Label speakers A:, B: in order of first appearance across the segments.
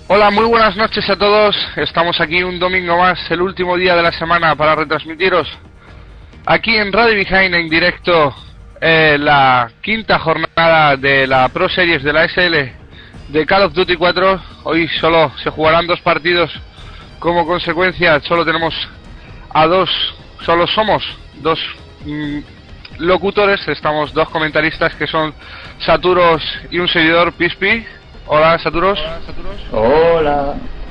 A: Hola, muy buenas noches a todos. Estamos aquí un domingo más, el último día de la semana para retransmitiros aquí en Radio Behind en directo la quinta jornada de la Pro Series de la SL de Call of Duty 4. Hoy solo se jugarán dos partidos. Como consecuencia solo tenemos somos dos locutores. Estamos dos comentaristas que son Saturos y un seguidor, Pispi. Hola, Saturos.
B: Hola.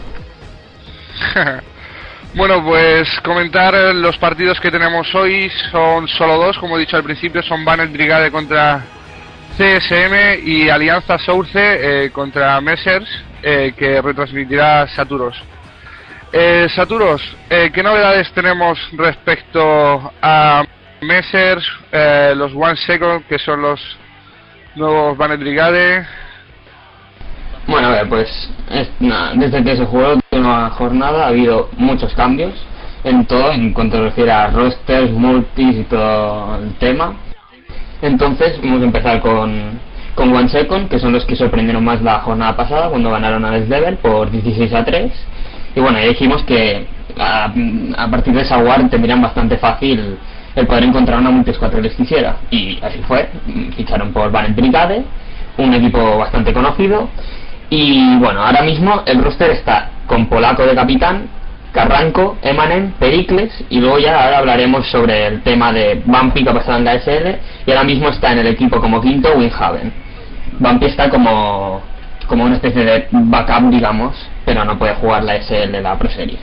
A: Bueno, pues comentar los partidos que tenemos hoy. Son solo dos, como he dicho al principio. Son Banner Brigade contra CSM y Alianza Source contra Messers, que retransmitirá Saturos. Saturos, ¿qué novedades tenemos respecto a Messers, los One Second, que son los nuevos Banner Brigade?
B: Bueno, pues desde que se jugó la última jornada ha habido muchos cambios en todo, en cuanto se refiere a rosters, multis y todo el tema. Entonces vamos a empezar con One Second, que son los que sorprendieron más la jornada pasada cuando ganaron a Les Devil por 16-3. Y bueno, ya dijimos que a partir de esa war tendrían bastante fácil el poder encontrar una multi-squad que les quisiera. Y así fue, ficharon por Banner Brigade, un equipo bastante conocido. Y bueno, ahora mismo el roster está con Polaco de capitán, Carranco, Emanem, Pericles, y luego ya ahora hablaremos sobre el tema de Bumpy, que ha pasado en la SL, y ahora mismo está en el equipo como quinto Windhaven. Bumpy está como una especie de backup, digamos, pero no puede jugar la SL, la Pro Series.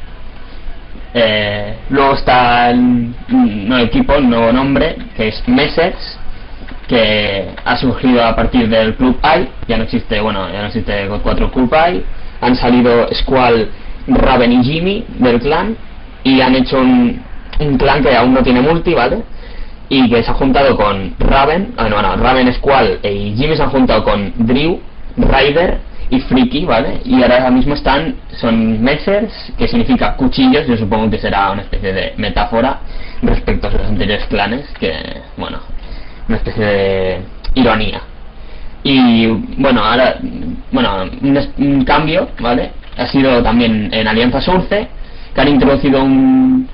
B: Luego está el nuevo equipo, el nuevo nombre, que es Messers, que ha surgido a partir del Club I. Ya no existe God 4 Club I. Han salido Squall, Raven y Jimmy del clan, y han hecho un clan que aún no tiene multi, ¿vale? Y que se ha juntado con Raven, Raven, Squall y Jimmy se han juntado con Drew, Ryder y Freaky, ¿vale? Y ahora mismo son Messers, que significa cuchillos. Yo supongo que será una especie de metáfora respecto a sus anteriores clanes, que, bueno, una especie de ironía. Y bueno, ahora un cambio, ¿vale? Ha sido también en Alianza Source, que han introducido un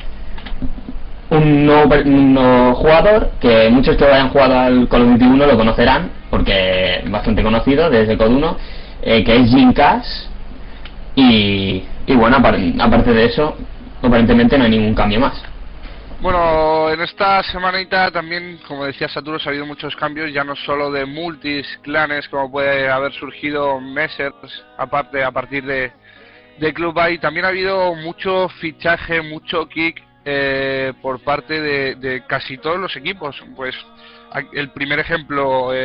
B: nuevo jugador, que muchos que hayan jugado al Call of Duty 1 lo conocerán, porque es bastante conocido desde COD 1, que es Jim Cash. Y bueno, aparte de eso, aparentemente no hay ningún cambio más.
A: Bueno, en esta semanita también, como decía Saturos, ha habido muchos cambios, ya no solo de multis, clanes, como puede haber surgido Messers, a partir de Club I. También ha habido mucho fichaje, mucho kick por parte de casi todos los equipos. Pues el primer ejemplo,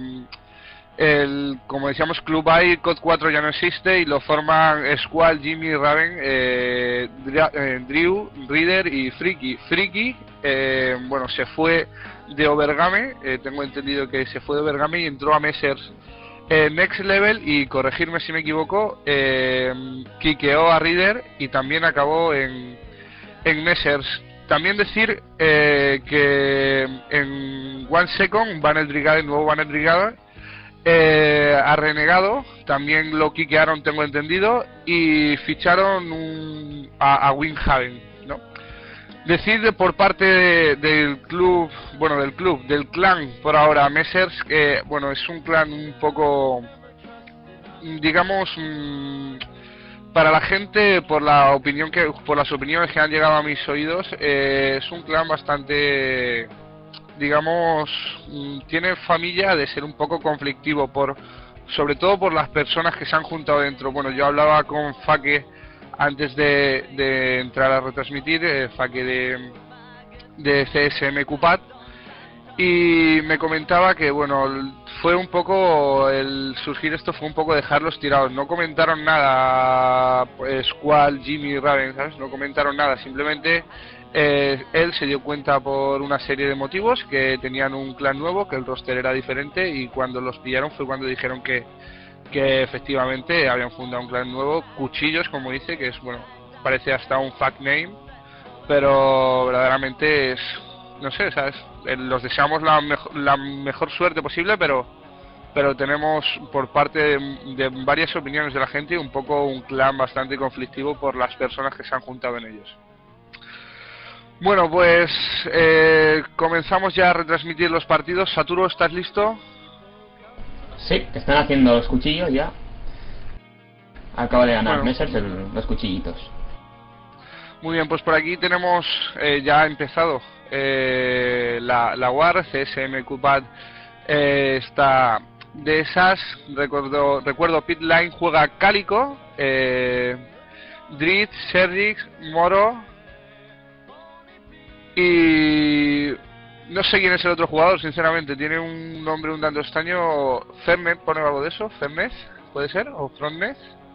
A: como decíamos, Club I, COD 4 ya no existe y lo forman Squall, Jimmy, Raven, Drew, Reader y Freaky. Freaky, se fue de Overgame, tengo entendido que se fue de Overgame y entró a Messers Next Level, y corregirme si me equivoco, quiqueó a Reader y también acabó en Messers. También decir que en One Second, Banner Brigade, nuevo Banner Brigade, ha renegado, también lo quiquearon, tengo entendido, y ficharon a Windhaven, ¿no? Decir por parte del clan por ahora, Messers, que es un clan un poco, digamos, para la gente, por las opiniones que han llegado a mis oídos, es un clan bastante, digamos, tiene familia de ser un poco conflictivo, sobre todo por las personas que se han juntado dentro. Bueno, yo hablaba con Fake antes de entrar a retransmitir, Fake de CSM Cupat, y me comentaba que fue un poco, el surgir esto fue un poco dejarlos tirados. No comentaron nada, Squall, Jimmy, Raven, ¿sabes? No comentaron nada, simplemente él se dio cuenta por una serie de motivos que tenían un clan nuevo, que el roster era diferente, y cuando los pillaron fue cuando dijeron que efectivamente habían fundado un clan nuevo, Cuchillos, como dice, que es, parece hasta un fake name, pero verdaderamente es, no sé, ¿sabes? Los deseamos la mejor suerte posible, pero pero tenemos por parte de varias opiniones de la gente un poco un clan bastante conflictivo por las personas que se han juntado en ellos. Bueno, pues comenzamos ya a retransmitir los partidos. Saturo, ¿estás listo?
B: Sí, están haciendo los cuchillos ya. Acaba de ganar Messers los cuchillitos.
A: Muy bien, pues por aquí tenemos ya empezado la WAR. CSM Cupad está de esas. Recuerdo Pitline juega Cálico, Dritz, Sergix, Moro y no sé quién es el otro jugador, sinceramente. Tiene un nombre un tanto extraño. Fernet, ¿pone algo de eso? ¿Fernet? ¿Puede ser? ¿O Frontnet?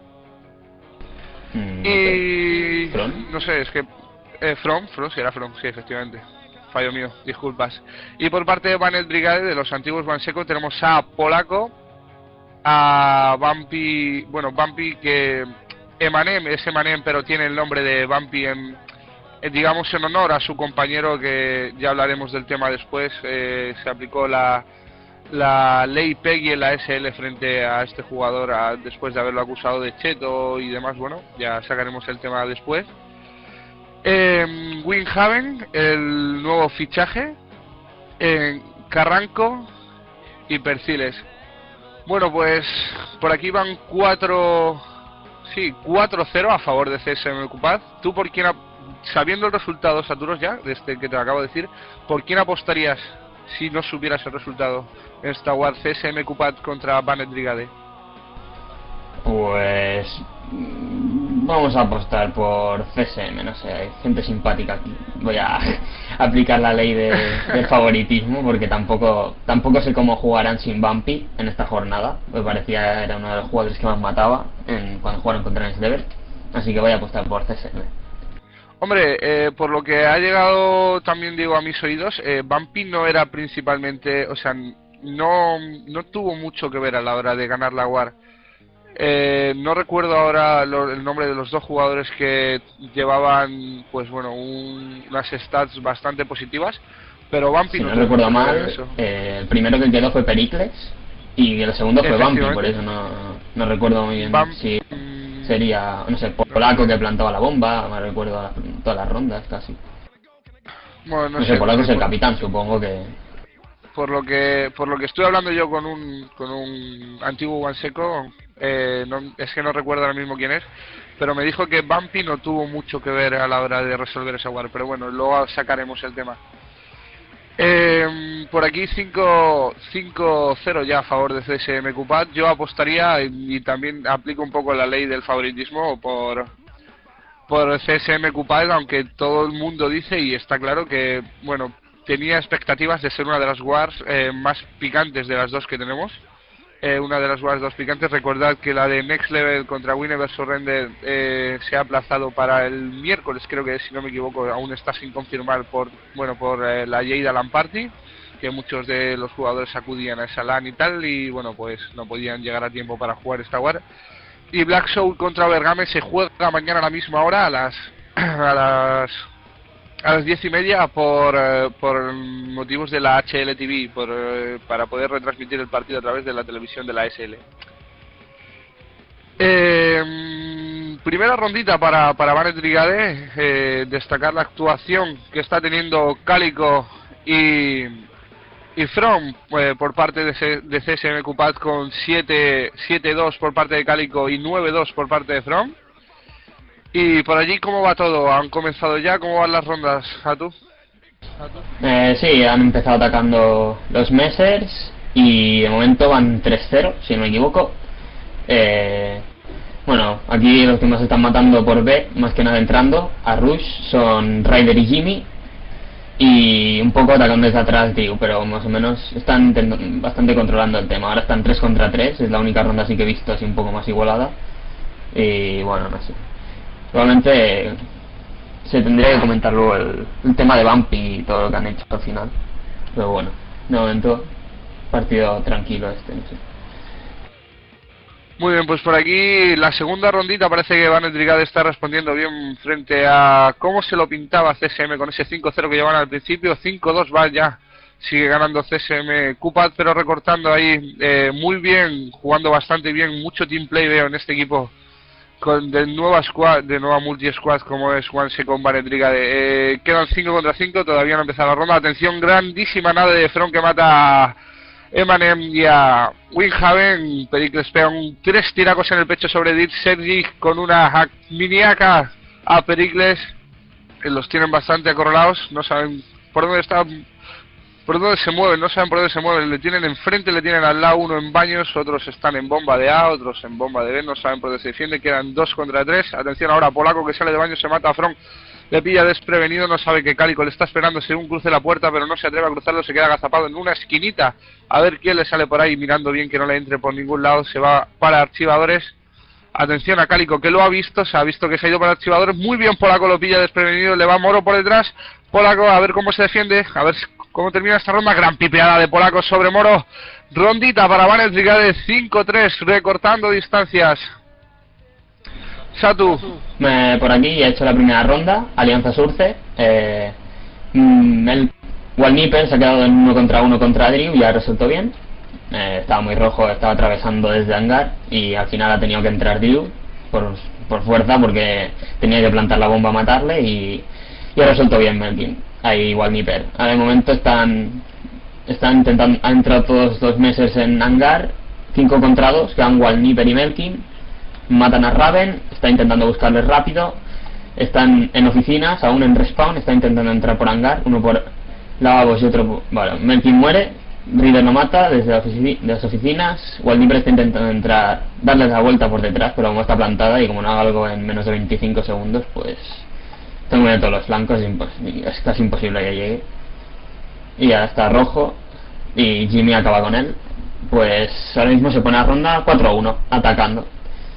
A: Y no sé, es que From, sí era From, sí, efectivamente. Fallo mío, disculpas. Y por parte de Banet Brigade, de los antiguos Banseco, tenemos a Polaco, a Bumpy, bueno, Bumpy que Emanem es Emanem, pero tiene el nombre de Bumpy digamos en honor a su compañero, que ya hablaremos del tema después. Se aplicó la ley Peggy en la SL frente a este jugador después de haberlo acusado de cheto y demás. Bueno, ya sacaremos el tema después. Windhaven, el nuevo fichaje. Carranco y Perciles. Bueno, pues por aquí van 4-0 a favor de CSM Cupad. ¿Tú por quién, sabiendo el resultado, Saturos, ya, desde que te lo acabo de decir, por quién apostarías si no supieras el resultado en esta WAR CSM Cupad contra Banet Brigade?
B: Pues vamos a apostar por CSM, no sé, hay gente simpática aquí. Voy a aplicar la ley del favoritismo, porque tampoco sé cómo jugarán sin Bumpy en esta jornada. Me parecía era uno de los jugadores que más mataba cuando jugaron contra Endeavor, así que voy a apostar por CSM.
A: Hombre, por lo que ha llegado también, digo, a mis oídos, Bumpy no era principalmente, o sea, no tuvo mucho que ver a la hora de ganar la WAR. No recuerdo ahora el nombre de los dos jugadores que llevaban, pues bueno, unas stats bastante positivas, pero Bumpy
B: si no recuerdo mal, el primero que quedó fue Pericles y el segundo fue Bumpy, por eso no recuerdo muy bien si sería, no sé, Polaco que plantaba la bomba. Me recuerdo todas las rondas casi.
A: Bueno,
B: no sé, Polaco es el capitán, supongo que.
A: Por lo que estoy hablando yo con un antiguo Wanseco, es que no recuerdo ahora mismo quién es, pero me dijo que Bumpy no tuvo mucho que ver a la hora de resolver esa WAR, pero bueno, luego sacaremos el tema. Por aquí 5-0 ya a favor de CSM Cupad. Yo apostaría, y también aplico un poco la ley del favoritismo, por CSM Cupad, aunque todo el mundo dice, y está claro, que bueno, tenía expectativas de ser una de las wars más picantes de las dos que tenemos. Una de las wars dos picantes. Recordad que la de Next Level contra Winnever Surrender se ha aplazado para el miércoles, creo que, si no me equivoco. Aún está sin confirmar por la Lleida LAN Party, que muchos de los jugadores acudían a esa LAN y tal, y bueno, pues no podían llegar a tiempo para jugar esta war. Y Black Soul contra Bergame se juega mañana a la misma hora, a las 10:30, por motivos de la HLTV, para poder retransmitir el partido a través de la televisión de la SL. Primera rondita para Banet Brigade. Destacar la actuación que está teniendo Cálico y From por parte de CSM Cupad, con 7-2 por parte de Cálico y 9-2 por parte de From. Y por allí, ¿cómo va todo? ¿Han comenzado ya? ¿Cómo van las rondas, Atu?
B: Sí, han empezado atacando los Messers y de momento van 3-0, si no me equivoco. Bueno, aquí los que más están matando por B, más que nada entrando a Rush, son Ryder y Jimmy, y un poco atacando desde atrás, digo, pero más o menos están bastante controlando el tema. Ahora están 3 contra 3, es la única ronda así que he visto así un poco más igualada. Y bueno, no sé, probablemente se tendría que comentar luego el tema de Bumpy y todo lo que han hecho al final, pero bueno, de momento partido tranquilo no sé.
A: Muy bien, pues por aquí la segunda rondita parece que Banet Brigade está respondiendo bien frente a cómo se lo pintaba CSM con ese 5-0 que llevan al principio. 5-2 va ya sigue ganando CSM Cupad, pero recortando ahí muy bien, jugando bastante bien, mucho team play veo en este equipo de nueva squad, de nueva multi squad como es One Second Banet Brigade. Quedan 5 contra 5, todavía no ha empezado la ronda. Atención, grandísima nave de Front que mata a Emanem y a Windhaven. Pericles pega 3 tiracos en el pecho sobre Dit Sergi con una miniaca a Pericles. Los tienen bastante acorralados, no saben por dónde están, por dónde se mueven, no saben por dónde se mueven. Le tienen enfrente, le tienen al lado, uno en baños, otros están en bomba de A, otros en bomba de B, no saben por dónde se defiende. Quedan 2 contra 3. Atención ahora, Polaco que sale de baños, se mata a Front, le pilla desprevenido, no sabe que Cálico le está esperando según cruce la puerta, pero no se atreve a cruzarlo, se queda agazapado en una esquinita a ver quién le sale por ahí, mirando bien que no le entre por ningún lado. Se va para archivadores. Atención a Cálico que lo ha visto, se ha visto que se ha ido para archivadores. Muy bien, Polaco lo pilla desprevenido, le va Moro por detrás. Polaco a ver cómo se defiende, a ver cómo termina esta ronda. Gran pipeada de Polaco sobre Moro. Rondita para Banet Brigade, 5-3, recortando distancias. Satu.
B: Por aquí he hecho la primera ronda, Alianza Surce. El Walniper se ha quedado en 1 contra 1 contra Drew y ha resuelto bien. Estaba muy rojo, estaba atravesando desde hangar y al final ha tenido que entrar Drew por fuerza porque tenía que plantar la bomba a matarle y ha resuelto bien Melkin. Ahí Walniper. De momento están intentando, han entrado todos 2 meses en hangar, 5 contra 2, quedan Walniper y Melkin. Matan a Raven, está intentando buscarles rápido. Están en oficinas, aún en respawn, está intentando entrar por hangar, uno por lavabos y otro por... Bueno, Melkin muere, Reader lo mata desde las oficinas. Walniper está intentando entrar, darles la vuelta por detrás, pero como está plantada y como no haga algo en menos de 25 segundos, pues tengo de todos los flancos, es casi imposible que llegue. Y ya está rojo y Jimmy acaba con él. Pues ahora mismo se pone a ronda 4-1, atacando.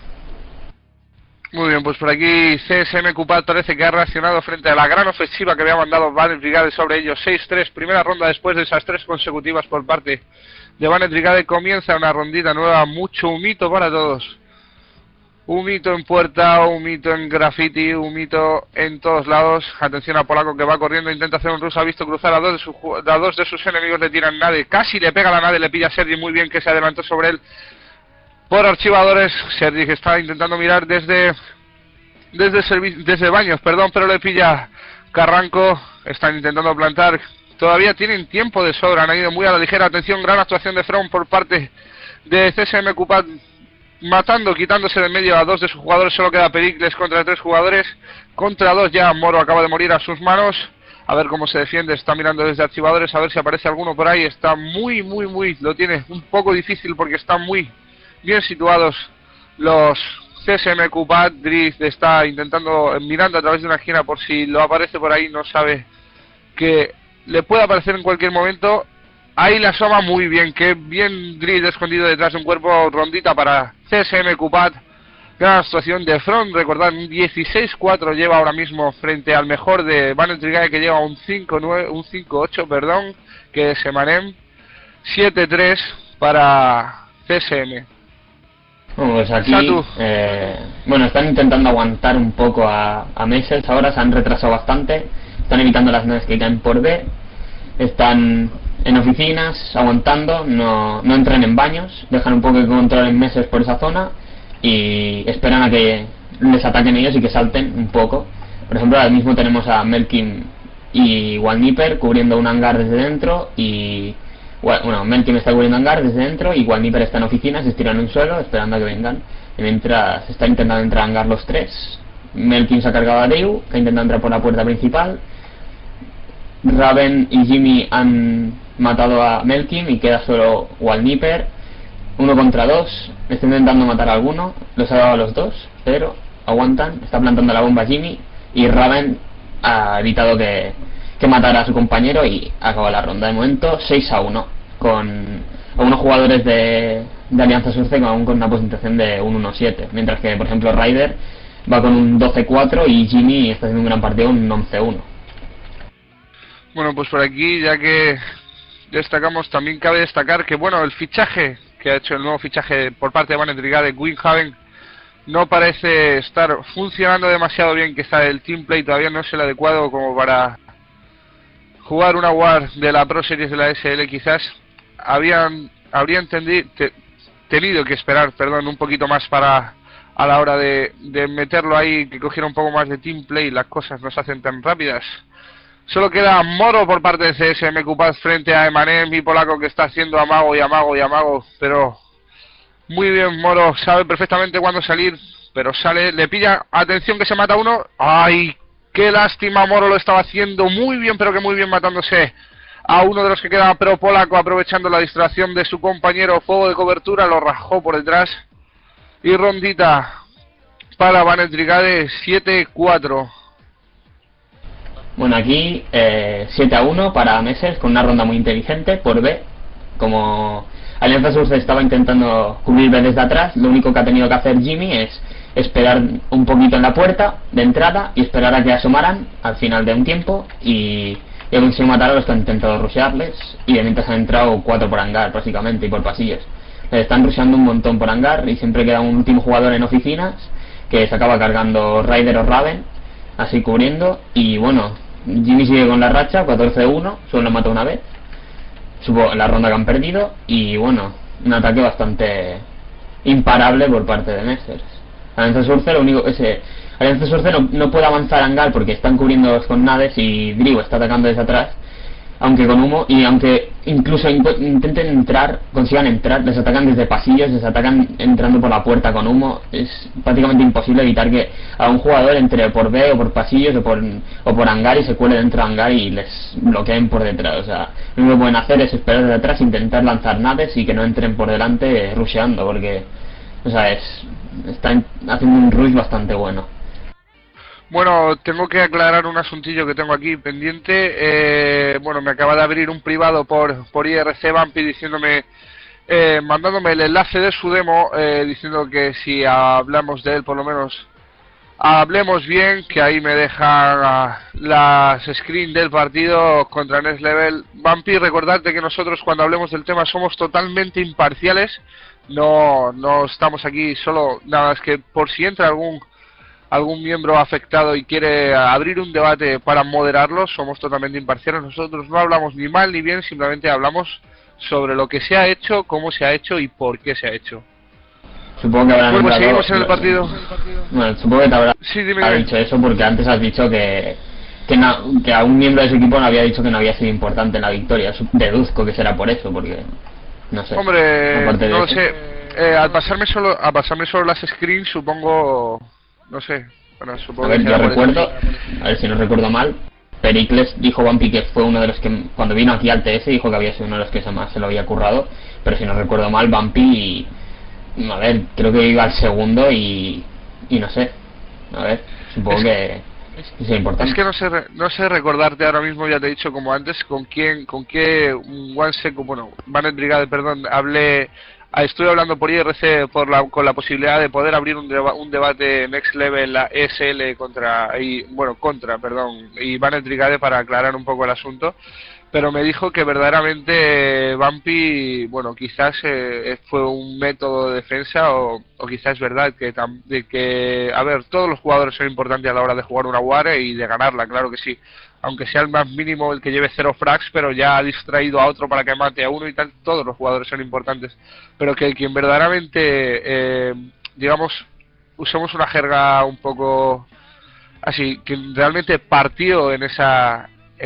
A: Muy bien, pues por aquí CSM Cupad parece que ha reaccionado frente a la gran ofensiva que había mandado Banet Brigade sobre ellos. 6-3, primera ronda después de esas 3 consecutivas por parte de Banet Brigade. Comienza una rondita nueva, mucho humito para todos. Humito en puerta, humito en graffiti, humito en todos lados. Atención a Polaco que va corriendo, intenta hacer un ruso, ha visto cruzar a dos de sus enemigos, le tiran nade, casi le pega la nade, le pilla a Sergi muy bien que se adelantó sobre él. Por archivadores, Sergi que está intentando mirar desde baños, pero le pilla Carranco. Están intentando plantar, todavía tienen tiempo de sobra, han ido muy a la ligera. Atención, gran actuación de Front por parte de CSM Cupad, matando, quitándose de medio a 2 de sus jugadores. Solo queda Pericles contra 3 jugadores, contra 2 ya. Moro acaba de morir a sus manos. A ver cómo se defiende, está mirando desde archivadores a ver si aparece alguno por ahí. Está muy, lo tiene un poco difícil porque están muy bien situados los CSM Cupad. Drift está intentando, mirando a través de una esquina por si lo aparece por ahí, no sabe que le puede aparecer en cualquier momento. Ahí la asoma muy bien, que bien Drift escondido detrás de un cuerpo. Rondita para CSM Cupad. Gran actuación de Front, recordad, un 16-4 lleva ahora mismo frente al mejor de Banet Brigade que lleva un 5-8, perdón, que es Emanem. 7-3 para CSM.
B: Pues aquí, están intentando aguantar un poco a Meses, ahora se han retrasado bastante, están evitando las naves que caen por B, están en oficinas, aguantando, no entran en baños, dejan un poco de control en Meses por esa zona y esperan a que les ataquen ellos y que salten un poco. Por ejemplo, ahora mismo tenemos a Melkin y Walniper cubriendo un hangar desde dentro y... Bueno, Melkin está cubriendo hangar desde dentro y Walniper está en oficinas, se estiran en el suelo esperando a que vengan. Y mientras está intentando entrar a hangar los 3, Melkin se ha cargado a Deu, que ha intentado entrar por la puerta principal. Raven y Jimmy han matado a Melkin y queda solo Walniper. 1 contra 2, está intentando matar a alguno, los ha dado a los 2, pero aguantan, está plantando la bomba Jimmy y Raven ha evitado que matara a su compañero y acaba la ronda. De momento 6-1 con algunos jugadores de Alianza Surce aún con una posición de un 1-7, mientras que por ejemplo Ryder va con un 12-4 y Jimmy está haciendo un gran partido, un 11-1.
A: Bueno, pues por aquí, ya que destacamos, también cabe destacar que bueno, el fichaje que ha hecho, el nuevo fichaje por parte de Banet Brigade, Windhaven, no parece estar funcionando demasiado bien. Que está el team play todavía no es el adecuado como jugar una War de la Pro Series de la SL, quizás habrían tenido que esperar, perdón, un poquito más para a la hora de meterlo ahí, que cogiera un poco más de team play. Las cosas no se hacen tan rápidas. Solo queda Moro por parte de CSM Cupat frente a Emanem y Polaco, que está haciendo amago y amago y amago, pero muy bien Moro, sabe perfectamente cuándo salir, pero sale, le pilla, atención que se mata uno. ¡Ay! ¡Qué lástima! Moro lo estaba haciendo muy bien, pero que muy bien, matándose a uno de los que quedaba, pero Polaco, aprovechando la distracción de su compañero, fuego de cobertura, lo rajó por detrás. Y rondita para Banet Brigade, 7-4.
B: Bueno, aquí 7-1 para Messers, con una ronda muy inteligente por B. Como Alianza Sur se estaba intentando cubrir B desde atrás, lo único que ha tenido que hacer Jimmy es esperar un poquito en la puerta de entrada y esperar a que asomaran al final de un tiempo, y ha conseguido matar a los que han intentado rushearles, y de mientras han entrado 4 por hangar básicamente y por pasillos. Les están rusheando un montón por hangar y siempre queda un último jugador en oficinas que se acaba cargando Raider o Raven, así cubriendo. Y bueno, Jimmy sigue con la racha, 14-1, solo lo mata una vez, supo la ronda que han perdido, y bueno, un ataque bastante imparable por parte de Messers. Alianza Surce, lo único que Alianza Surce no puede avanzar a hangar porque están cubriendo con nades y Drigo está atacando desde atrás, aunque con humo, y aunque incluso intenten entrar, consigan entrar, les atacan desde pasillos, les atacan entrando por la puerta con humo. Es prácticamente imposible evitar que a un jugador entre por B o por pasillos o por hangar y se cuele dentro de hangar y les bloqueen por detrás. O sea, lo único que pueden hacer es esperar desde atrás, intentar lanzar naves y que no entren por delante rusheando, porque, o sea, están haciendo un rush bastante bueno.
A: Bueno, tengo que aclarar un asuntillo que tengo aquí pendiente. Bueno, me acaba de abrir un privado por IRC Vampi diciéndome, mandándome el enlace de su demo, diciendo que si hablamos de él, por lo menos hablemos bien, que ahí me deja las screen del partido contra Next Level. Vampi, recordarte que nosotros cuando hablemos del tema somos totalmente imparciales, no estamos aquí solo, nada más que por si entra algún miembro afectado y quiere abrir un debate para moderarlo, somos totalmente imparciales. Nosotros no hablamos ni mal ni bien, simplemente hablamos sobre lo que se ha hecho, cómo se ha hecho y por qué se ha hecho.
B: Supongo que habrán
A: bueno, seguimos en el partido.
B: Bueno, supongo que te habrá dicho eso porque antes has dicho que a un miembro de su equipo no había dicho que no había sido importante en la victoria. Deduzco que será por eso, porque no sé.
A: Hombre, no lo sé. Al pasarme solo las screens, supongo. No sé, bueno, supongo
B: a ver,
A: que
B: yo recuerdo, a ver si no recuerdo mal, Pericles dijo Vampi que fue uno de los que, cuando vino aquí al TS, dijo que había sido uno de los que más se lo había currado, pero si no recuerdo mal, Vampi, a ver, creo que iba al segundo y no sé, a ver, supongo que es importante.
A: Es que no sé recordarte ahora mismo, ya te he dicho como antes, con qué Banet Brigade, perdón, estoy hablando por IRC con la posibilidad de poder abrir un debate Next Level, la ESL contra Banet Brigade, para aclarar un poco el asunto, pero me dijo que verdaderamente Vampi, bueno, quizás fue un método de defensa o quizás es verdad que a ver, todos los jugadores son importantes a la hora de jugar una War y de ganarla, claro que sí, aunque sea el más mínimo el que lleve 0 frags, pero ya ha distraído a otro para que mate a uno y tal, todos los jugadores son importantes, pero que quien verdaderamente, digamos, usemos una jerga un poco así, que realmente partió en esa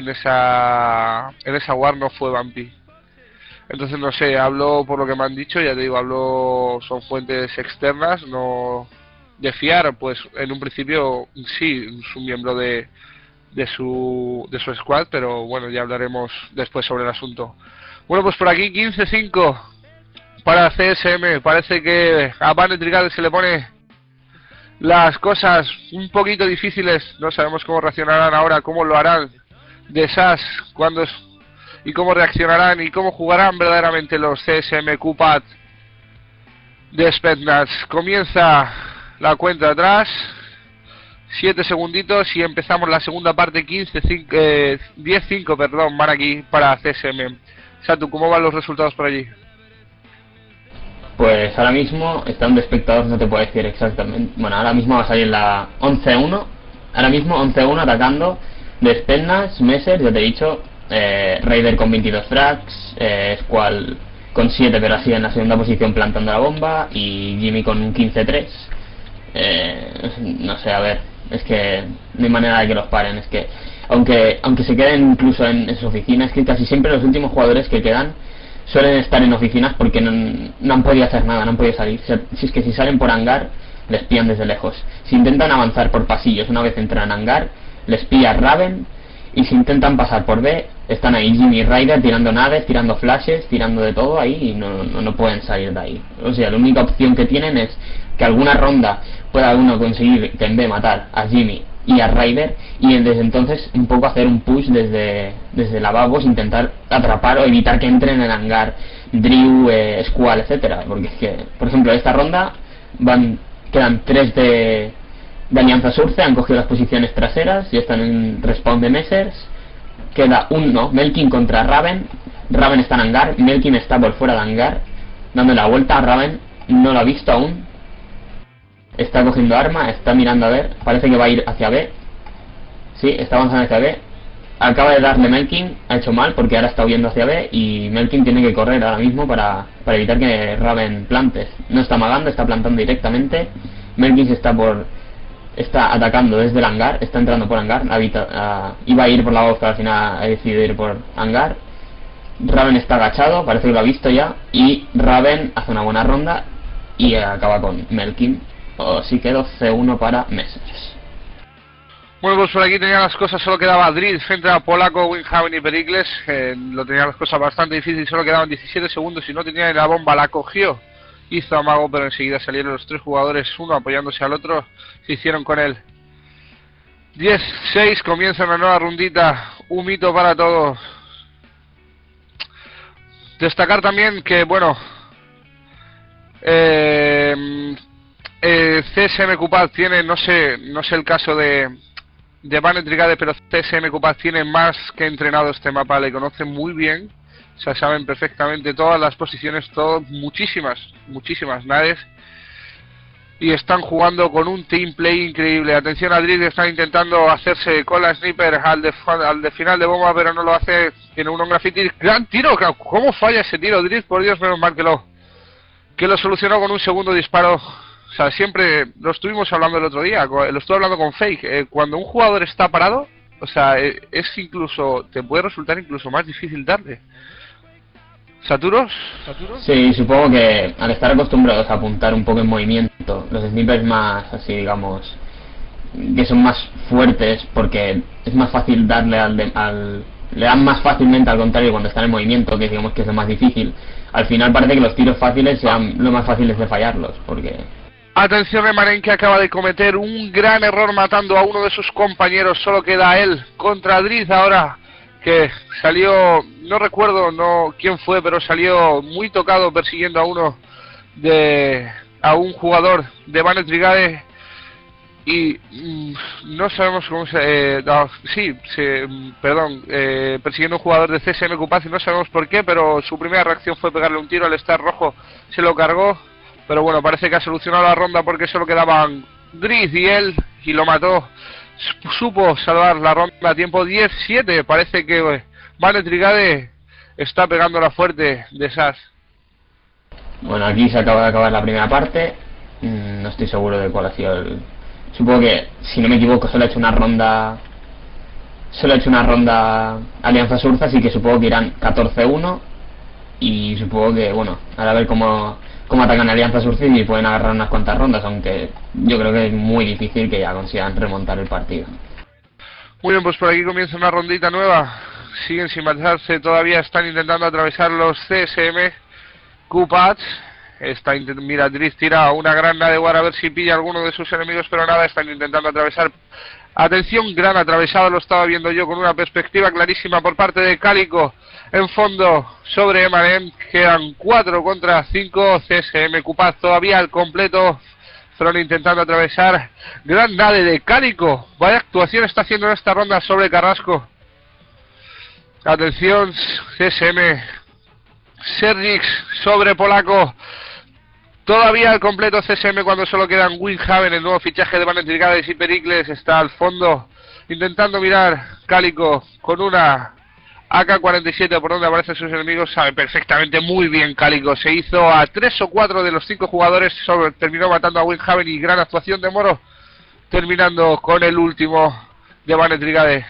A: War no fue Vampi. Entonces no sé, hablo por lo que me han dicho, ya te digo, son fuentes externas, no de fiar, pues en un principio sí, es un miembro de su squad, pero bueno, ya hablaremos después sobre el asunto. Bueno, pues por aquí 15-5 para CSM. Parece que a Banet Brigade se le pone las cosas un poquito difíciles. No sabemos cómo reaccionarán ahora, cómo lo harán de SAS, y cómo reaccionarán y cómo jugarán verdaderamente los CSM Cupat de Spetsnaz. Comienza la cuenta atrás, 7 segunditos y empezamos la segunda parte. 10-5, perdón, van aquí para CSM. Satu, ¿cómo van los resultados por allí?
B: Pues ahora mismo están de espectadores, no te puedo decir exactamente. Bueno, ahora mismo va a salir la 11-1. Ahora mismo 11-1 atacando de Spetsnaz, Messers, ya te he dicho, Raider con 22 frags, Squall con 7 pero así en la segunda posición plantando la bomba, y Jimmy con un 15-3. No sé, a ver, es que no hay manera de que los paren. Es que aunque se queden incluso en sus oficinas, que casi siempre los últimos jugadores que quedan suelen estar en oficinas porque no han podido hacer nada, no han podido salir. Si es que si salen por hangar, les pillan desde lejos. Si intentan avanzar por pasillos, una vez entran en hangar, les pilla Raven. Y si intentan pasar por B, están ahí Jimmy y Ryder tirando naves, tirando flashes, tirando de todo ahí, y no pueden salir de ahí. O sea, la única opción que tienen es que alguna ronda pueda uno conseguir que en B matar a Jimmy y a Ryder, y desde entonces un poco hacer un push desde lavabos, intentar atrapar o evitar que entren en el hangar Drew, Squall, etcétera. Porque es que, por ejemplo, esta ronda quedan 3 de Alianza Surce, han cogido las posiciones traseras y están en respawn de Messers. Queda Melkin contra Raven. Raven está en hangar, Melkin está por fuera de hangar dando la vuelta. Raven no lo ha visto aún, está cogiendo arma, está mirando a ver, parece que va a ir hacia B. Sí, está avanzando hacia B. Acaba de darle Melkin, ha hecho mal porque ahora está huyendo hacia B, y Melkin tiene que correr ahora mismo para evitar que Raven plante. No está amagando, está plantando directamente. Melkin está atacando desde el hangar, está entrando por hangar, iba a ir por la voz, pero al final ha decidido ir por hangar. Raven está agachado, parece que lo ha visto ya, y Raven hace una buena ronda y acaba con Melkin. Así que 12-1 para Messers.
A: Bueno, pues por aquí tenía las cosas, solo quedaba Drill frente a Polaco, Windhaven y Pericles. Lo tenía las cosas bastante difíciles, solo quedaban 17 segundos y no tenía ni la bomba, la cogió. Hizo amago, pero enseguida salieron los 3 jugadores, uno apoyándose al otro, se hicieron con él. 10-6, comienza una nueva rundita, un mito para todos. Destacar también que, bueno, CSM Cupad tiene, no sé el caso de Banet Brigade, pero CSM Cupad tiene más que entrenado este mapa, le conocen muy bien. O sea, saben perfectamente todas las posiciones, muchísimas naves, y están jugando con un team play increíble. Atención a Drill, están intentando hacerse con la sniper al de final de bomba, pero no lo hace. Tiene un graffiti, gran tiro. ¿Cómo falla ese tiro, Drill? Por Dios, menos mal que lo solucionó con un segundo disparo. O sea, siempre lo estuvimos hablando el otro día, lo estuve hablando con Fake, cuando un jugador está parado, o sea, te puede resultar incluso más difícil darle. ¿Saturos?
B: Sí, supongo que al estar acostumbrados a apuntar un poco en movimiento, los snipers más así, digamos, que son más fuertes, porque es más fácil darle le dan más fácilmente, al contrario, cuando están en movimiento, que digamos que es lo más difícil. Al final parece que los tiros fáciles sean lo más fáciles de fallarlos, porque...
A: Atención, Remaren, que acaba de cometer un gran error matando a uno de sus compañeros. Solo queda él contra Driz ahora, que salió, no recuerdo quién fue, pero salió muy tocado persiguiendo a un jugador de Banet Brigade, y no sabemos cómo persiguiendo a un jugador de CSM Cupaz, y no sabemos por qué, pero su primera reacción fue pegarle un tiro al Star rojo, se lo cargó, pero bueno, parece que ha solucionado la ronda porque solo quedaban Driz y él, y lo mató. Supo salvar la ronda a tiempo. 10-7, parece que Banet Brigade está pegándola fuerte de SAS.
B: Bueno, aquí se acaba de acabar la primera parte. No estoy seguro de cuál ha sido supongo que, si no me equivoco, solo ha hecho una ronda Alianza Surza, así que supongo que irán 14-1. Y supongo que, bueno, ahora a ver cómo atacan Alianza Surza y pueden agarrar unas cuantas rondas, aunque yo creo que es muy difícil que ya consigan remontar el partido.
A: Muy bien, pues por aquí comienza una rondita nueva. Siguen sin marcharse, todavía están intentando atravesar los CSM Cupats. Mira, Driz tira una gran nade a ver si pilla alguno de sus enemigos, pero nada, están intentando atravesar. Atención, gran atravesado, lo estaba viendo yo con una perspectiva clarísima por parte de Cálico. En fondo sobre Emanem, quedan 4 contra 5. CSM Cupaz todavía al completo. Throne intentando atravesar. Gran nade de Cálico. Vaya actuación está haciendo en esta ronda sobre Carrasco. Atención, CSM Sergix sobre Polaco. Todavía al completo CSM cuando solo quedan Windhaven, el nuevo fichaje de Banet Brigade, y Pericles está al fondo intentando mirar Cálico con una AK-47 por donde aparecen sus enemigos, sabe perfectamente muy bien Cálico. Se hizo a 3 o 4 de los 5 jugadores, terminó matando a Windhaven y gran actuación de Moro, terminando con el último de Banned Brigade.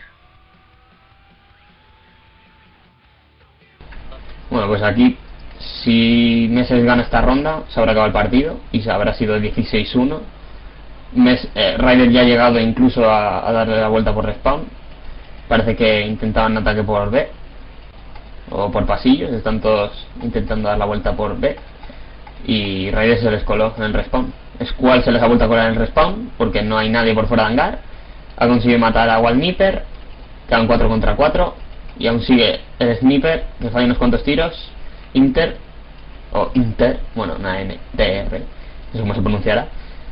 B: Bueno, pues aquí, si Meses gana esta ronda, se habrá acabado el partido y se habrá sido 16-1. Ryder ya ha llegado incluso a darle la vuelta por respawn. Parece que intentaban ataque por B o por pasillos, están todos intentando dar la vuelta por B y Ryder se les coló en el respawn. Squall se les ha vuelto a colar en el respawn porque no hay nadie por fuera de hangar. Ha conseguido matar a Wallniper, quedan 4 contra 4 y aún sigue el Sniper que falla unos cuantos tiros. Inter, bueno, una NTR, no sé cómo se pronunciará.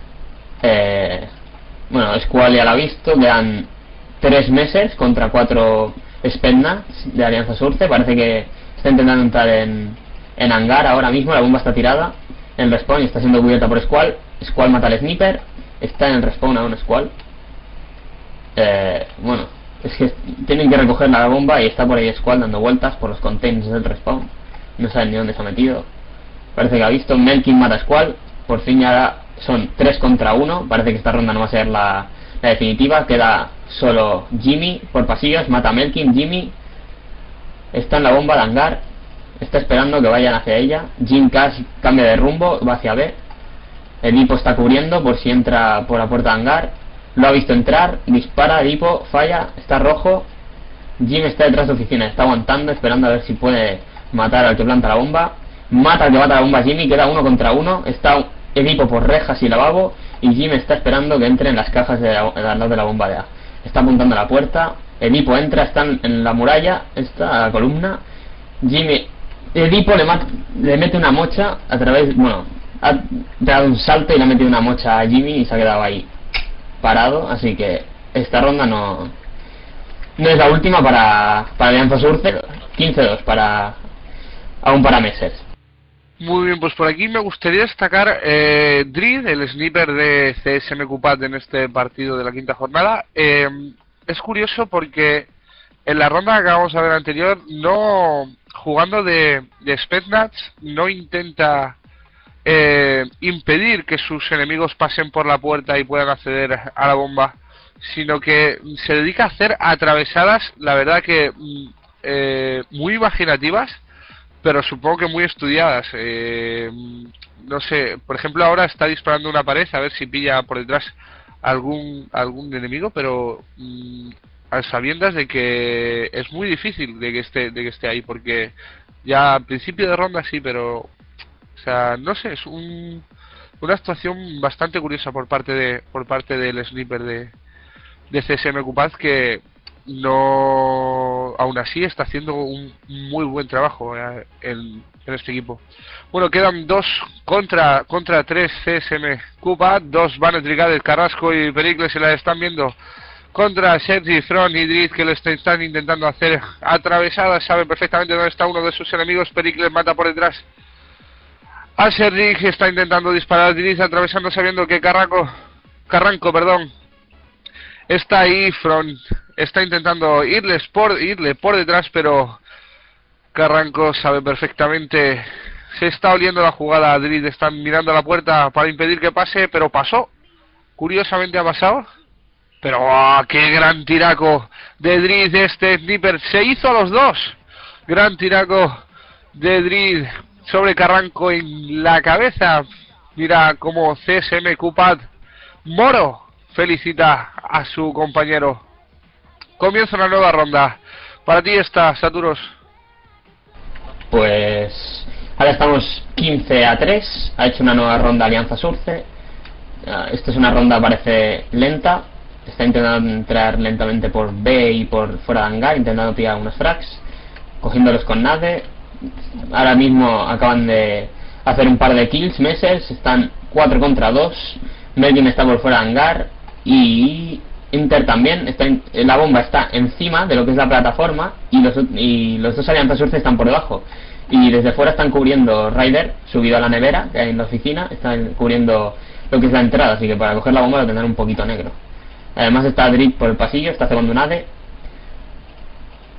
B: Bueno, Squall ya lo ha visto, quedan 3 meses contra 4 Spednats de Alianza Surce. Parece que está intentando entrar en hangar ahora mismo. La bomba está tirada en el respawn y está siendo cubierta por Squall. Squall mata al Sniper, está en el respawn aún Squall. Bueno, es que tienen que recoger la bomba y está por ahí Squall dando vueltas por los containers del respawn. No saben ni dónde se ha metido. Parece que ha visto. Melkin mata a Squall. Por fin ya son 3 contra 1. Parece que esta ronda no va a ser la definitiva. Queda solo Jimmy por pasillos. Mata a Melkin. Jimmy está en la bomba de hangar. Está esperando que vayan hacia ella. Jim Cash cambia de rumbo. Va hacia B. Edipo está cubriendo por si entra por la puerta de hangar. Lo ha visto entrar. Dispara. Edipo falla. Está rojo. Jim está detrás de oficina. Está aguantando. Esperando a ver si puede matar al que planta la bomba. Mata al que mata la bomba a Jimmy. Queda 1 contra 1. Está Edipo por rejas y lavabo. Y Jim está esperando que entre en las cajas de al lado de la bomba de A. Está apuntando a la puerta. Edipo entra. Está en la muralla. Está a la columna. Edipo le mete una mocha a través. Bueno, ha dado un salto y le ha metido una mocha a Jimmy y se ha quedado ahí parado. Así que esta ronda no es la última para Alianza Surce. 15-2 aún para Meses.
A: Muy bien, pues por aquí me gustaría destacar Drid, el sniper de CSM Cupat en este partido de la quinta jornada. Es curioso porque en la ronda que acabamos de ver anterior, no jugando de Spetsnaz, no intenta impedir que sus enemigos pasen por la puerta y puedan acceder a la bomba, sino que se dedica a hacer atravesadas, la verdad que muy imaginativas, pero supongo que muy estudiadas. No sé, por ejemplo ahora está disparando una pared a ver si pilla por detrás algún enemigo, pero a sabiendas de que es muy difícil de que esté ahí, porque ya al principio de ronda sí, pero o sea, no sé, es una actuación bastante curiosa por parte del sniper de CSM Cupaz, que no, aún así está haciendo un muy buen trabajo en este equipo. Bueno, quedan 2 contra 3 CSM Cupat, 2 Banned Brigade, Carrasco y Pericles se la están viendo contra Sergi, Thron y Drid, que lo están intentando hacer atravesadas. Saben perfectamente dónde está uno de sus enemigos. Pericles mata por detrás a Sergi, que está intentando disparar a Drid atravesando, sabiendo que Carranco está ahí. Front está intentando irle por detrás, pero Carranco sabe perfectamente, se está oliendo la jugada. Drid está mirando a la puerta para impedir que pase, pero pasó, curiosamente ha pasado. Pero qué gran tiraco de Drid, este sniper se hizo a los 2. Gran tiraco de Drid sobre Carranco en la cabeza. Mira cómo CSM Cupat Moro felicita a su compañero. Comienza una nueva ronda. Para ti está, Saturos.
B: Pues ahora estamos 15-3. Ha hecho una nueva ronda Alianza Surce. Esta es una ronda, parece lenta. Está intentando entrar lentamente por B y por fuera de hangar, intentando pillar unos frags, cogiéndolos con nade. Ahora mismo acaban de hacer un par de kills Meses. Están 4 contra 2. Melvin está por fuera de hangar y Inter también. La bomba está encima de lo que es la plataforma y los dos Alianza Surce están por debajo. Y desde fuera están cubriendo Ryder, subido a la nevera que hay en la oficina. Están cubriendo lo que es la entrada, así que para coger la bomba lo tendrán un poquito negro. Además está Drid por el pasillo, está cebando un ADE.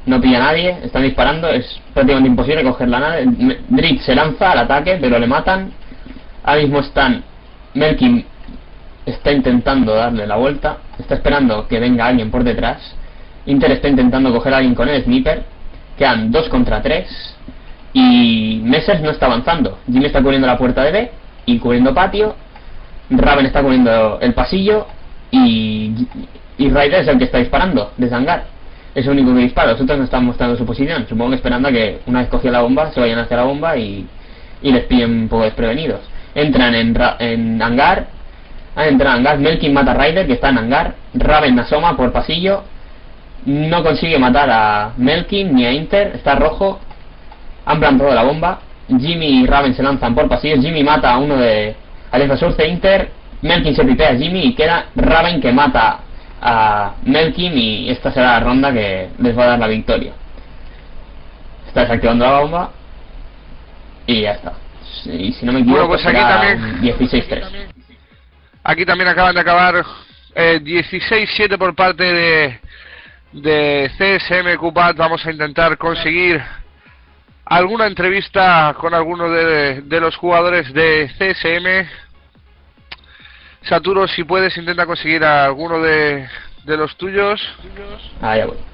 B: no pilla a nadie, están disparando, es prácticamente imposible coger la nave. Drizzt se lanza al ataque, pero le matan. Ahora mismo Melkin está intentando darle la vuelta, está esperando que venga alguien por detrás. Inter está intentando coger a alguien con el sniper. Quedan 2 contra 3 y Messers no está avanzando. Jimmy está cubriendo la puerta de B y cubriendo patio. Raven está cubriendo el pasillo y Ryder es el que está disparando desde hangar. Es el único que dispara. Los otros no están mostrando su posición. Supongo que esperando a que una vez cogida la bomba se vayan hacia la bomba y les pillen un poco desprevenidos. Entran en hangar. Entra en hangar. Melkin mata a Ryder, que está en hangar. Raven asoma por pasillo. No consigue matar a Melkin ni a Inter. Está rojo. Han plantado la bomba. Jimmy y Raven se lanzan por pasillo. Jimmy mata a uno de Alianza Source de Inter. Melkin se pipea a Jimmy y queda Raven que mata a Melkin, y esta será la ronda que les va a dar la victoria. Está desactivando la bomba y ya está. Y si no me equivoco,
A: bueno, pues aquí también
B: 16-3.
A: Aquí también acaban de acabar 16-7 por parte de CSM Cupat. Vamos a intentar conseguir alguna entrevista con alguno de los jugadores de CSM. Saturo, si puedes, intenta conseguir a alguno de los tuyos.
B: Ya voy.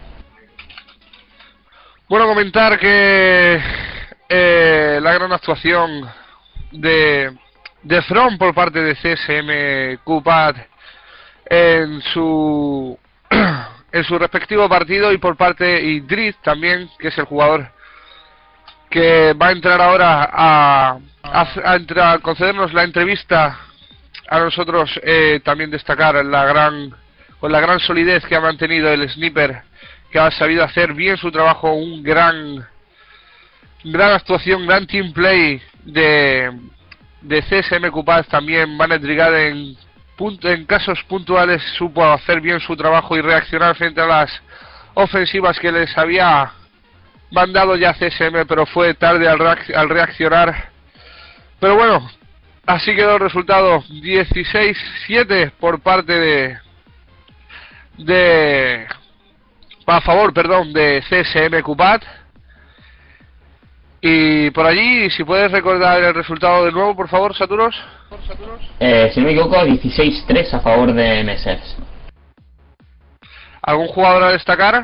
A: Bueno, comentar que la gran actuación de From por parte de CSM Cupat en su respectivo partido, y por parte y Drizzt también, que es el jugador que va a entrar ahora a concedernos la entrevista a nosotros. También destacar con la gran solidez que ha mantenido el sniper, que ha sabido hacer bien su trabajo, un gran actuación, gran team play de CSM Cupat. También Van Edrigar en casos puntuales supo hacer bien su trabajo y reaccionar frente a las ofensivas que les había mandado ya CSM, pero fue tarde al reaccionar. Pero bueno, así quedó el resultado, 16-7 por parte a favor, de CSM Cupat. Y por allí, si puedes recordar el resultado de nuevo, por favor, Saturos.
B: Si no me equivoco, 16-3 a favor de Messers.
A: ¿Algún jugador a destacar?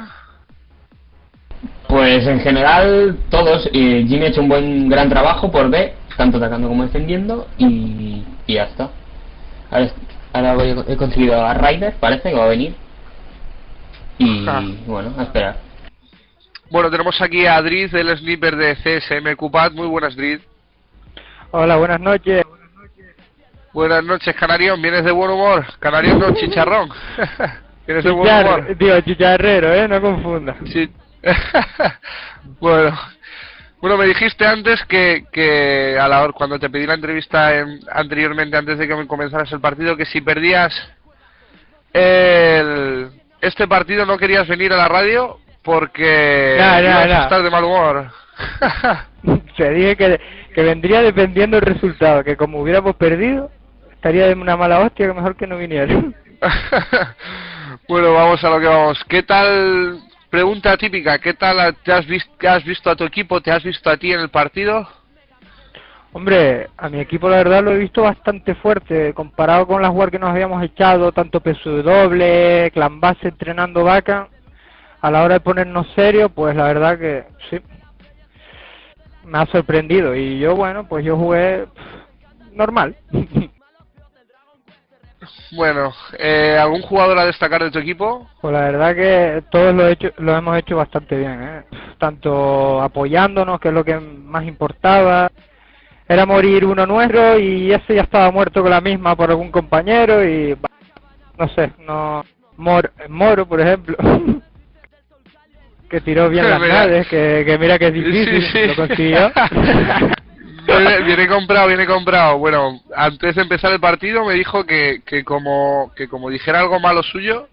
B: Pues en general todos. Jimmy ha hecho un gran trabajo por B, tanto atacando como defendiendo, y ya está. Ahora he conseguido a Ryder, parece que va a venir. Y bueno, a esperar.
A: Bueno, tenemos aquí a Drizzt, el sniper de CSM Cupat. Muy buenas, Drizzt.
C: Hola, buenas noches.
A: Buenas noches, Canarión. ¿Vienes de buen humor? Canarión no, chicharrón. ¿Vienes de buen humor?
C: Digo, chicharrero, no confunda.
A: Sí. Bueno, me dijiste antes que a la hora, cuando te pedí la entrevista anteriormente, antes de que comenzaras el partido, que si perdías este partido no querías venir a la radio porque ibas a estar de mal humor.
C: Se dije que vendría dependiendo del resultado, que como hubiéramos perdido estaría de una mala hostia, que mejor que no viniera.
A: Bueno, vamos a lo que vamos. ¿Qué tal? Pregunta típica, ¿qué tal has visto a tu equipo? ¿Te has visto a ti en el partido?
C: Hombre, a mi equipo la verdad lo he visto bastante fuerte, comparado con las jugadas que nos habíamos echado, tanto peso doble, clan base entrenando vaca. A la hora de ponernos serios, pues la verdad que sí, me ha sorprendido. Y yo, bueno, pues yo jugué normal.
A: Bueno, ¿algún jugador a destacar de tu equipo?
C: Pues la verdad que todos lo hemos hecho bastante bien, tanto apoyándonos, que es lo que más importaba. Era morir uno nuestro y ese ya estaba muerto con la misma por algún compañero y no sé, Moro, por ejemplo, que tiró bien las naves, que mira que es difícil, sí. Lo consiguió.
A: Viene comprado. Bueno, antes de empezar el partido me dijo que como dijera algo malo suyo,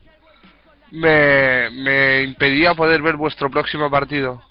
A: me impedía poder ver vuestro próximo partido.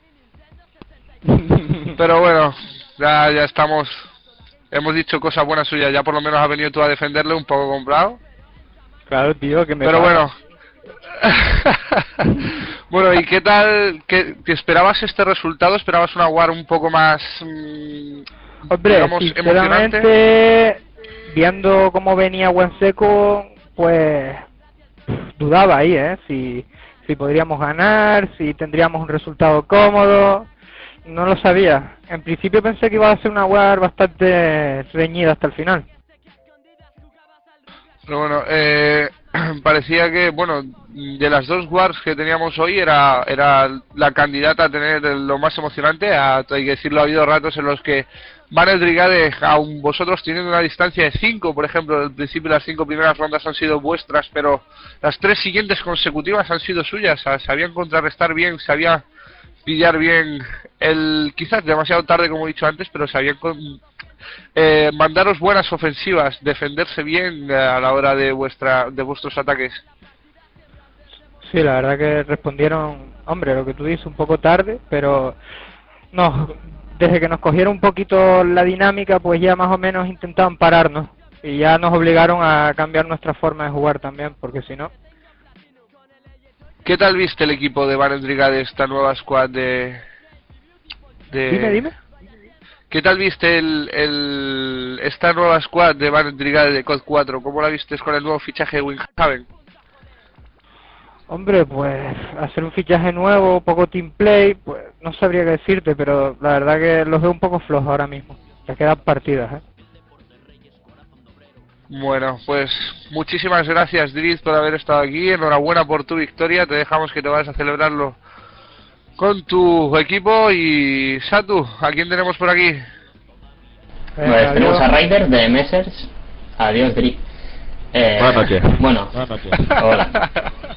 A: Pero bueno, ya estamos. Hemos dicho cosas buenas suyas, ya por lo menos has venido tú a defenderle, un poco comprado.
C: Claro, tío, que me
A: Pero
C: paga.
A: Bueno. Bueno, ¿y qué tal? ¿Te esperabas este resultado? ¿Esperabas una war un poco más,
C: Hombre,
A: digamos, emocionante?
C: sinceramente, viendo cómo venía Wenseco, pues dudaba ahí, si podríamos ganar, si tendríamos un resultado cómodo, no lo sabía. En principio pensé que iba a ser una war bastante reñida hasta el final.
A: Pero bueno, parecía que, bueno, de las dos wars que teníamos hoy era la candidata a tener lo más emocionante. Hay que decirlo, ha habido ratos en los que Banner Brigade, aun vosotros teniendo una distancia de 5, por ejemplo, al principio las 5 primeras rondas han sido vuestras, pero las 3 siguientes consecutivas han sido suyas. Sabían contrarrestar bien, sabían pillar bien, quizás demasiado tarde como he dicho antes, pero sabían mandaros buenas ofensivas, defenderse bien a la hora de vuestros ataques.
C: Sí, la verdad que respondieron, hombre, lo que tú dices, un poco tarde, pero no, desde que nos cogieron un poquito la dinámica, pues ya más o menos intentaban pararnos y ya nos obligaron a cambiar nuestra forma de jugar también, porque si no...
A: ¿Qué tal viste el equipo de Banner Brigade, esta nueva squad
C: Dime.
A: ¿Qué tal viste esta nueva squad de Banner Brigade de COD 4? ¿Cómo la viste con el nuevo fichaje de Windhaven?
C: Hombre, pues hacer un fichaje nuevo, poco team play, pues no sabría qué decirte, pero la verdad que los veo un poco flojos ahora mismo. Ya quedan partidas,
A: Bueno, pues muchísimas gracias, Driz, por haber estado aquí. Enhorabuena por tu victoria. Te dejamos que te vayas a celebrarlo con tu equipo. Y Satu, ¿a quién tenemos por aquí?
B: Pues tenemos a Ryder de Messers. Adiós, Driz.
D: Buenas noches.
B: Bueno, hola.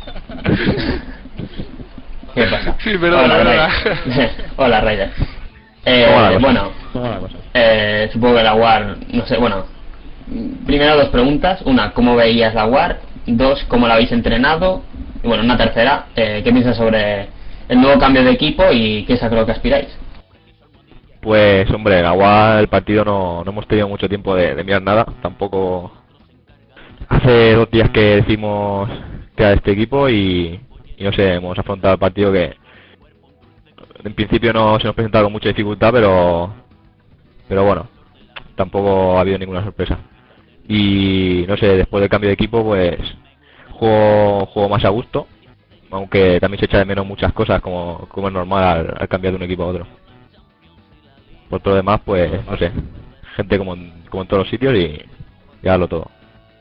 B: ¿Qué pasa?
A: Sí, perdón,
B: hola,
A: perdona.
B: Hola, Ryder. Bueno, supongo que la WAR, no sé, bueno, primero dos preguntas. Una, ¿cómo veías la WAR? Dos, ¿cómo la habéis entrenado? Y bueno, una tercera, ¿qué piensas sobre el nuevo cambio de equipo y qué es a lo que aspiráis?
D: Pues hombre, la WAR, el partido no hemos tenido mucho tiempo de mirar nada, tampoco. Hace 2 días que decimos que era este equipo y no sé, hemos afrontado el partido que en principio no se nos presentaba con mucha dificultad, pero bueno, tampoco ha habido ninguna sorpresa. Y no sé, después del cambio de equipo pues juego más a gusto, aunque también se echa de menos muchas cosas como es normal al cambiar de un equipo a otro. Por todo lo demás, pues no sé, gente como en todos los sitios y darlo todo.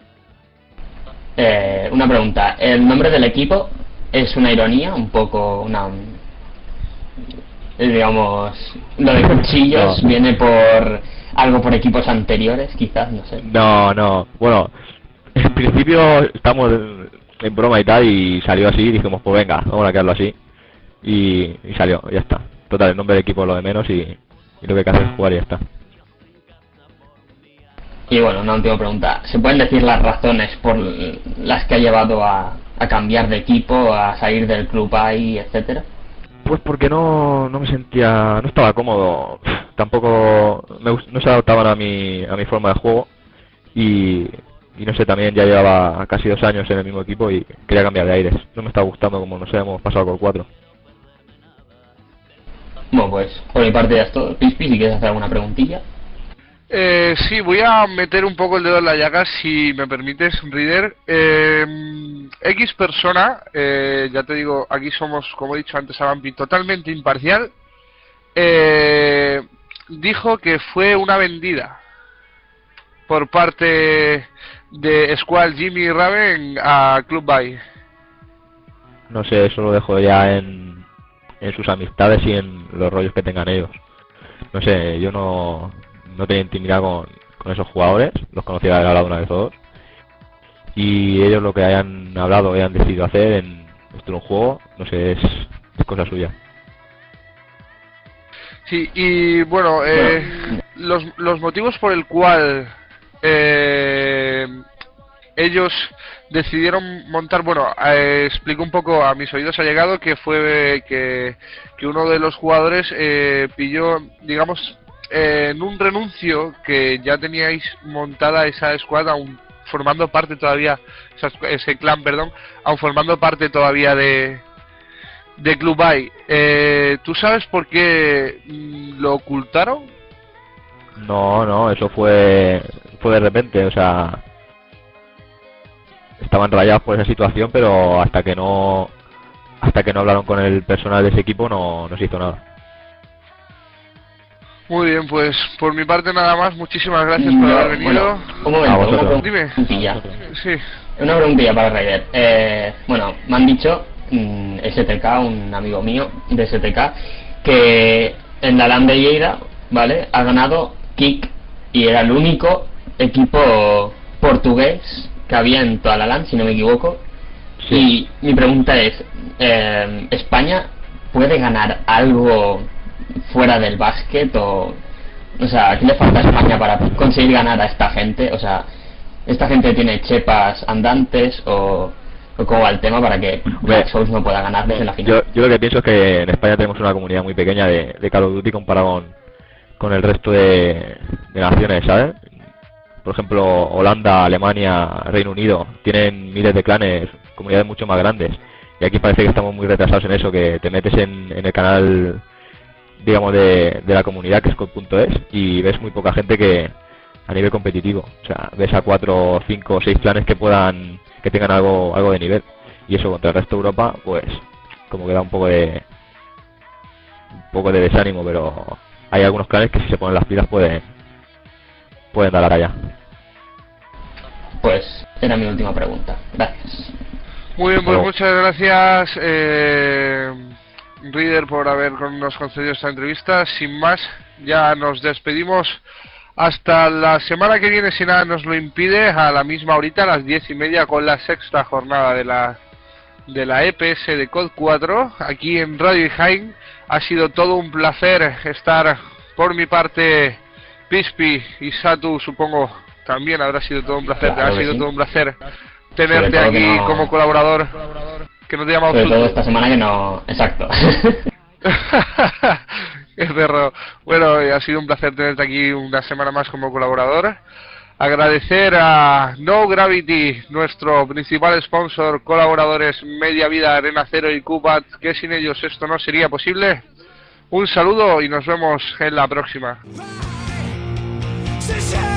B: Una pregunta, ¿el nombre del equipo es una ironía? Un poco digamos, lo de cuchillos no. ¿Viene por algo por equipos anteriores, quizás? No sé.
D: No, bueno, en principio estamos en broma y tal y salió así y dijimos, pues venga, vamos a quedarlo así y salió, ya está. Total, el nombre del equipo es lo de menos y lo que hay que hacer es jugar y ya está.
B: Y bueno, una última pregunta. ¿Se pueden decir las razones por las que ha llevado a cambiar de equipo, a salir del club ahí, etcétera?
D: Pues porque no me sentía, no estaba cómodo, tampoco no se adaptaban a mi forma de juego y no sé, también ya llevaba casi 2 años en el mismo equipo y quería cambiar de aires. No me estaba gustando como nos hemos pasado con 4.
B: Bueno, pues por mi parte ya es todo. Pispi, si quieres hacer alguna preguntilla.
A: Sí, voy a meter un poco el dedo en la llaga, si me permites, Reader. X persona, ya te digo, aquí somos, como he dicho antes a Vampi, totalmente imparcial. Dijo que fue una vendida por parte de Squall, Jimmy y Raven a Club Buy.
D: No sé, eso lo dejo ya en sus amistades y en los rollos que tengan ellos. No sé, yo no tenía intimidad con esos jugadores, los conocía de haber hablado una vez o dos. Y ellos lo que hayan hablado, hayan decidido hacer en un juego, no sé, es cosa suya.
A: Sí, y bueno, los motivos por el cual ellos decidieron montar, bueno, explico un poco, a mis oídos ha llegado que fue que uno de los jugadores pilló, digamos, en un renuncio que ya teníais montada esa escuadra, aún formando parte todavía, ese clan, perdón, aún formando parte todavía de de Club Bay. ¿Tú sabes por qué lo ocultaron?
D: No, eso fue de repente, o sea, estaban rayados por esa situación, pero hasta que no hablaron con el personal de ese equipo no se hizo nada.
A: Muy bien, pues por mi parte nada más. Muchísimas gracias por haber venido.
B: Bueno, un momento,
A: Dime. Sí.
B: Una preguntilla para Raider. Bueno, me han dicho STK, un amigo mío de STK, que en la LAN de Lleida, ¿vale?, ha ganado Kik y era el único equipo portugués que había en toda la LAN, si no me equivoco. Sí. Y mi pregunta es, ¿España puede ganar algo fuera del básquet? O sea, ¿qué le falta a España para conseguir ganar a esta gente? O sea, ¿esta gente tiene chepas andantes o cómo va el tema para que Black Souls no pueda ganar desde la final?
D: Yo lo que pienso es que en España tenemos una comunidad muy pequeña de Call of Duty comparado con el resto de naciones, ¿sabes? Por ejemplo, Holanda, Alemania, Reino Unido tienen miles de clanes, comunidades mucho más grandes, y aquí parece que estamos muy retrasados en eso, que te metes en el canal, digamos, de la comunidad, que es COD.es, y ves muy poca gente que a nivel competitivo, o sea, ves a 4, 5, 6 clanes que tengan algo de nivel, y eso contra el resto de Europa, pues como que da un poco de desánimo, pero hay algunos clanes que si se ponen las pilas pueden dar la talla.
B: Pues era mi última pregunta. Gracias.
A: Muy bien, pues muchas gracias, Reader, por habernos concedido esta entrevista. Sin más, ya nos despedimos hasta la semana que viene, si nada nos lo impide, a la misma horita, a las 10:30, con la sexta jornada de la EPS de COD 4 aquí en Radio Jaén. Ha sido todo un placer estar, por mi parte, Pispi y Satu, supongo también habrá sido todo un placer.
B: Claro,
A: ha sido
B: sí.
A: todo un placer tenerte aquí como colaborador, que no te llamamos
B: sobre todo esta semana que no... Exacto.
A: Qué perro. Bueno, ha sido un placer tenerte aquí una semana más como colaborador. Agradecer a No Gravity, nuestro principal sponsor, colaboradores Media Vida, Arena Cero y Cubat, que sin ellos esto no sería posible. Un saludo y nos vemos en la próxima.